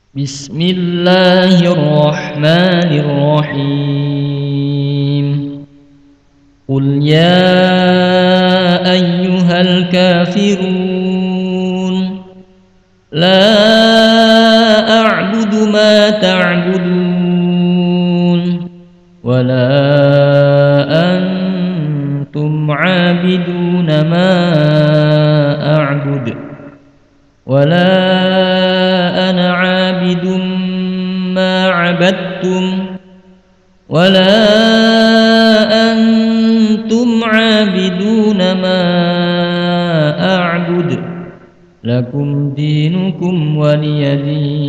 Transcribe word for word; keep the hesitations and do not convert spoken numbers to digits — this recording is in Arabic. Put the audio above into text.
بسم الله الرحمن الرحيم قل يا أيها الكافرون لا أعبد ما تعبدون ولا أنتم عابدون ما أعبد ولا أنا عابد ما عبدتم ولا أنتم عابدون ما أعبد لكم دينكم ولي دين.